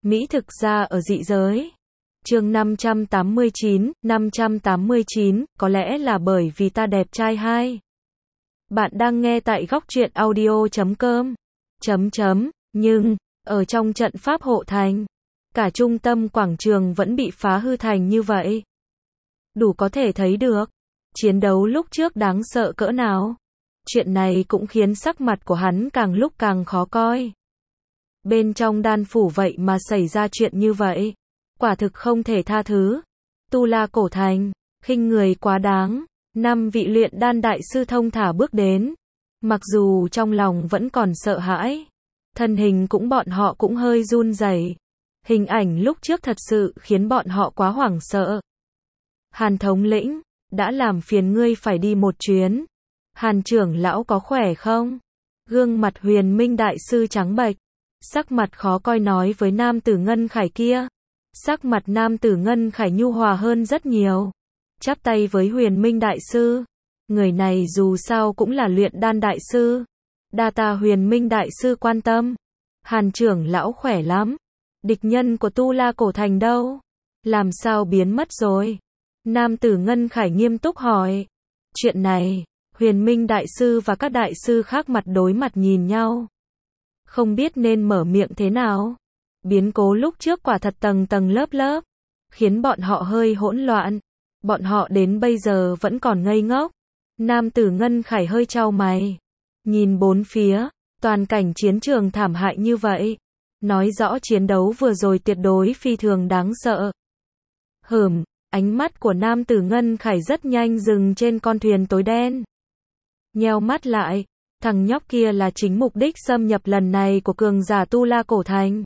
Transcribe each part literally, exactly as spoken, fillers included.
Mỹ thực ra ở dị giới. Chương năm trăm tám mươi chín, năm trăm tám mươi chín, có lẽ là bởi vì ta đẹp trai hai. Bạn đang nghe tại góc truyện audio chấm com. Chấm chấm, nhưng, ở trong trận pháp hộ thành, cả trung tâm quảng trường vẫn bị phá hư thành như vậy. Đủ có thể thấy được, chiến đấu lúc trước đáng sợ cỡ nào. Chuyện này cũng khiến sắc mặt của hắn càng lúc càng khó coi. Bên trong đan phủ vậy mà xảy ra chuyện như vậy. Quả thực không thể tha thứ. Tu La Cổ Thành, khinh người quá đáng. Năm vị luyện đan đại sư thông thả bước đến. Mặc dù trong lòng vẫn còn sợ hãi. Thân hình cũng bọn họ cũng hơi run rẩy. Hình ảnh lúc trước thật sự khiến bọn họ quá hoảng sợ. Hàn thống lĩnh, đã làm phiền ngươi phải đi một chuyến. Hàn trưởng lão có khỏe không? Gương mặt Huyền Minh đại sư trắng bệch. Sắc mặt khó coi nói với nam tử Ngân Khải kia. Sắc mặt nam tử Ngân Khải nhu hòa hơn rất nhiều. Chắp tay với Huyền Minh đại sư. Người này dù sao cũng là luyện đan đại sư. Đa tạ Huyền Minh đại sư quan tâm. Hàn trưởng lão khỏe lắm. Địch nhân của Tu La Cổ Thành đâu? Làm sao biến mất rồi? Nam tử Ngân Khải nghiêm túc hỏi. Chuyện này, Huyền Minh đại sư và các đại sư khác mặt đối mặt nhìn nhau. Không biết nên mở miệng thế nào. Biến cố lúc trước quả thật tầng tầng lớp lớp, khiến bọn họ hơi hỗn loạn. Bọn họ đến bây giờ vẫn còn ngây ngốc. Nam tử Ngân Khải hơi chau mày. Nhìn bốn phía, toàn cảnh chiến trường thảm hại như vậy. Nói rõ chiến đấu vừa rồi tuyệt đối phi thường đáng sợ. Hửm, ánh mắt của nam tử Ngân Khải rất nhanh dừng trên con thuyền tối đen. Nheo mắt lại, thằng nhóc kia là chính mục đích xâm nhập lần này của cường giả Tu La Cổ Thành.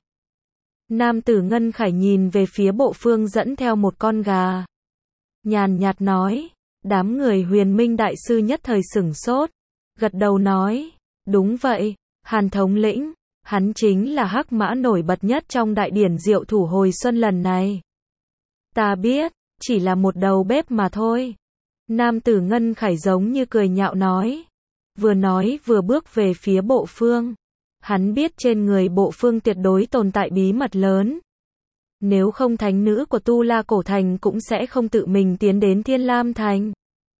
Nam tử Ngân Khải nhìn về phía bộ phương dẫn theo một con gà. Nhàn nhạt nói, đám người Huyền Minh đại sư nhất thời sửng sốt. Gật đầu nói, đúng vậy, Hàn thống lĩnh, hắn chính là hắc mã nổi bật nhất trong đại điển diệu thủ hồi xuân lần này. Ta biết, chỉ là một đầu bếp mà thôi. Nam tử Ngân Khải giống như cười nhạo nói. Vừa nói vừa bước về phía bộ phương. Hắn biết trên người bộ phương tuyệt đối tồn tại bí mật lớn. Nếu không thánh nữ của Tu La Cổ Thành cũng sẽ không tự mình tiến đến Thiên Lam Thành.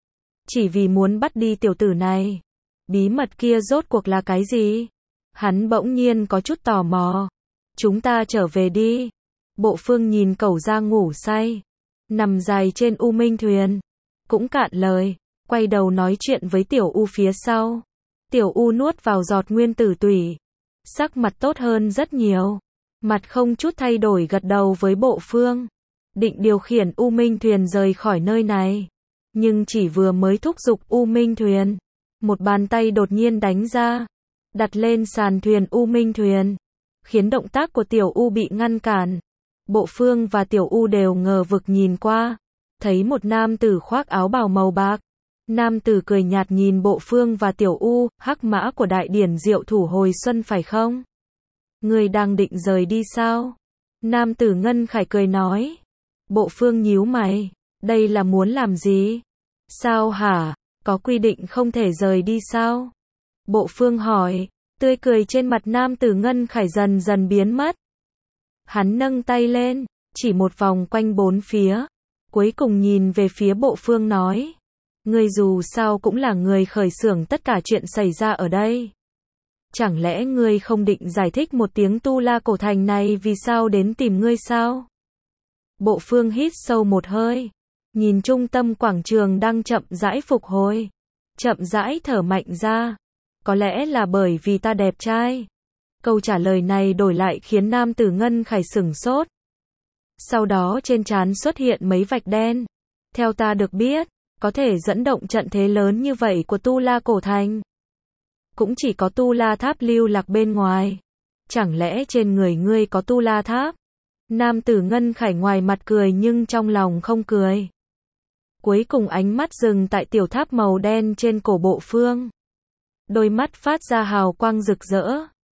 Chỉ vì muốn bắt đi tiểu tử này. Bí mật kia rốt cuộc là cái gì? Hắn bỗng nhiên có chút tò mò. Chúng ta trở về đi. Bộ phương nhìn Cẩu Gia ngủ say. Nằm dài trên U Minh thuyền. Cũng cạn lời. Quay đầu nói chuyện với Tiểu U phía sau. Tiểu U nuốt vào giọt nguyên tử tủy. Sắc mặt tốt hơn rất nhiều. Mặt không chút thay đổi gật đầu với bộ phương. Định điều khiển U Minh thuyền rời khỏi nơi này. Nhưng chỉ vừa mới thúc giục U Minh thuyền. Một bàn tay đột nhiên đánh ra. Đặt lên sàn thuyền U Minh thuyền. Khiến động tác của Tiểu U bị ngăn cản. Bộ phương và Tiểu U đều ngờ vực nhìn qua. Thấy một nam tử khoác áo bào màu bạc. Nam tử cười nhạt nhìn bộ phương và Tiểu U, hắc mã của đại điển diệu thủ hồi xuân phải không? Người đang định rời đi sao? Nam tử Ngân Khải cười nói. Bộ phương nhíu mày, đây là muốn làm gì? Sao hả? Có quy định không thể rời đi sao? Bộ phương hỏi, tươi cười trên mặt nam tử Ngân Khải dần dần biến mất. Hắn nâng tay lên, chỉ một vòng quanh bốn phía. Cuối cùng nhìn về phía bộ phương nói. Ngươi dù sao cũng là người khởi xướng tất cả chuyện xảy ra ở đây. Chẳng lẽ ngươi không định giải thích một tiếng Tu La Cổ Thành này vì sao đến tìm ngươi sao? Bộ phương hít sâu một hơi. Nhìn trung tâm quảng trường đang chậm rãi phục hồi. Chậm rãi thở mạnh ra. Có lẽ là bởi vì ta đẹp trai. Câu trả lời này đổi lại khiến nam tử Ngân Khải sửng sốt. Sau đó trên trán xuất hiện mấy vạch đen. Theo ta được biết, có thể dẫn động trận thế lớn như vậy của Tu La Cổ Thành. Cũng chỉ có Tu La Tháp lưu lạc bên ngoài. Chẳng lẽ trên người ngươi có Tu La Tháp? Nam tử Ngân Khải ngoài mặt cười nhưng trong lòng không cười. Cuối cùng ánh mắt dừng tại tiểu tháp màu đen trên cổ bộ phương. Đôi mắt phát ra hào quang rực rỡ.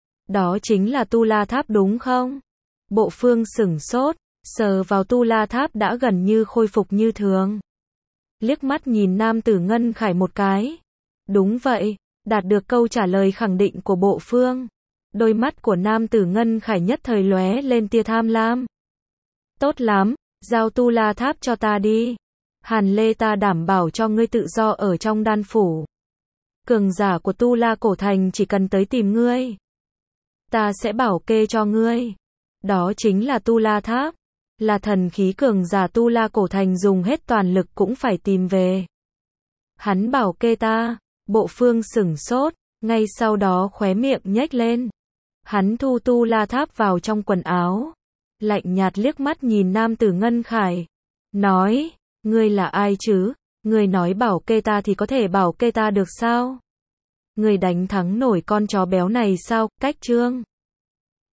Đó chính là Tu La Tháp đúng không? Bộ phương sửng sốt, sờ vào Tu La Tháp đã gần như khôi phục như thường. Liếc mắt nhìn nam tử Ngân Khải một cái. Đúng vậy, đạt được câu trả lời khẳng định của bộ phương. Đôi mắt của nam tử Ngân Khải nhất thời lóe lên tia tham lam. Tốt lắm, giao Tu La Tháp cho ta đi. Hàn Lê ta đảm bảo cho ngươi tự do ở trong đan phủ. Cường giả của Tu La Cổ Thành chỉ cần tới tìm ngươi. Ta sẽ bảo kê cho ngươi. Đó chính là Tu La Tháp. Là thần khí cường giả Tu La Cổ Thành dùng hết toàn lực cũng phải tìm về. Hắn bảo kê ta. Bộ Phương sửng sốt, ngay sau đó khóe miệng nhếch lên. Hắn thu Tu La Tháp vào trong quần áo. Lạnh nhạt liếc mắt nhìn nam tử Ngân Khải. Nói, ngươi là ai chứ? Ngươi nói bảo kê ta thì có thể bảo kê ta được sao? Ngươi đánh thắng nổi con chó béo này sao? Cách trương.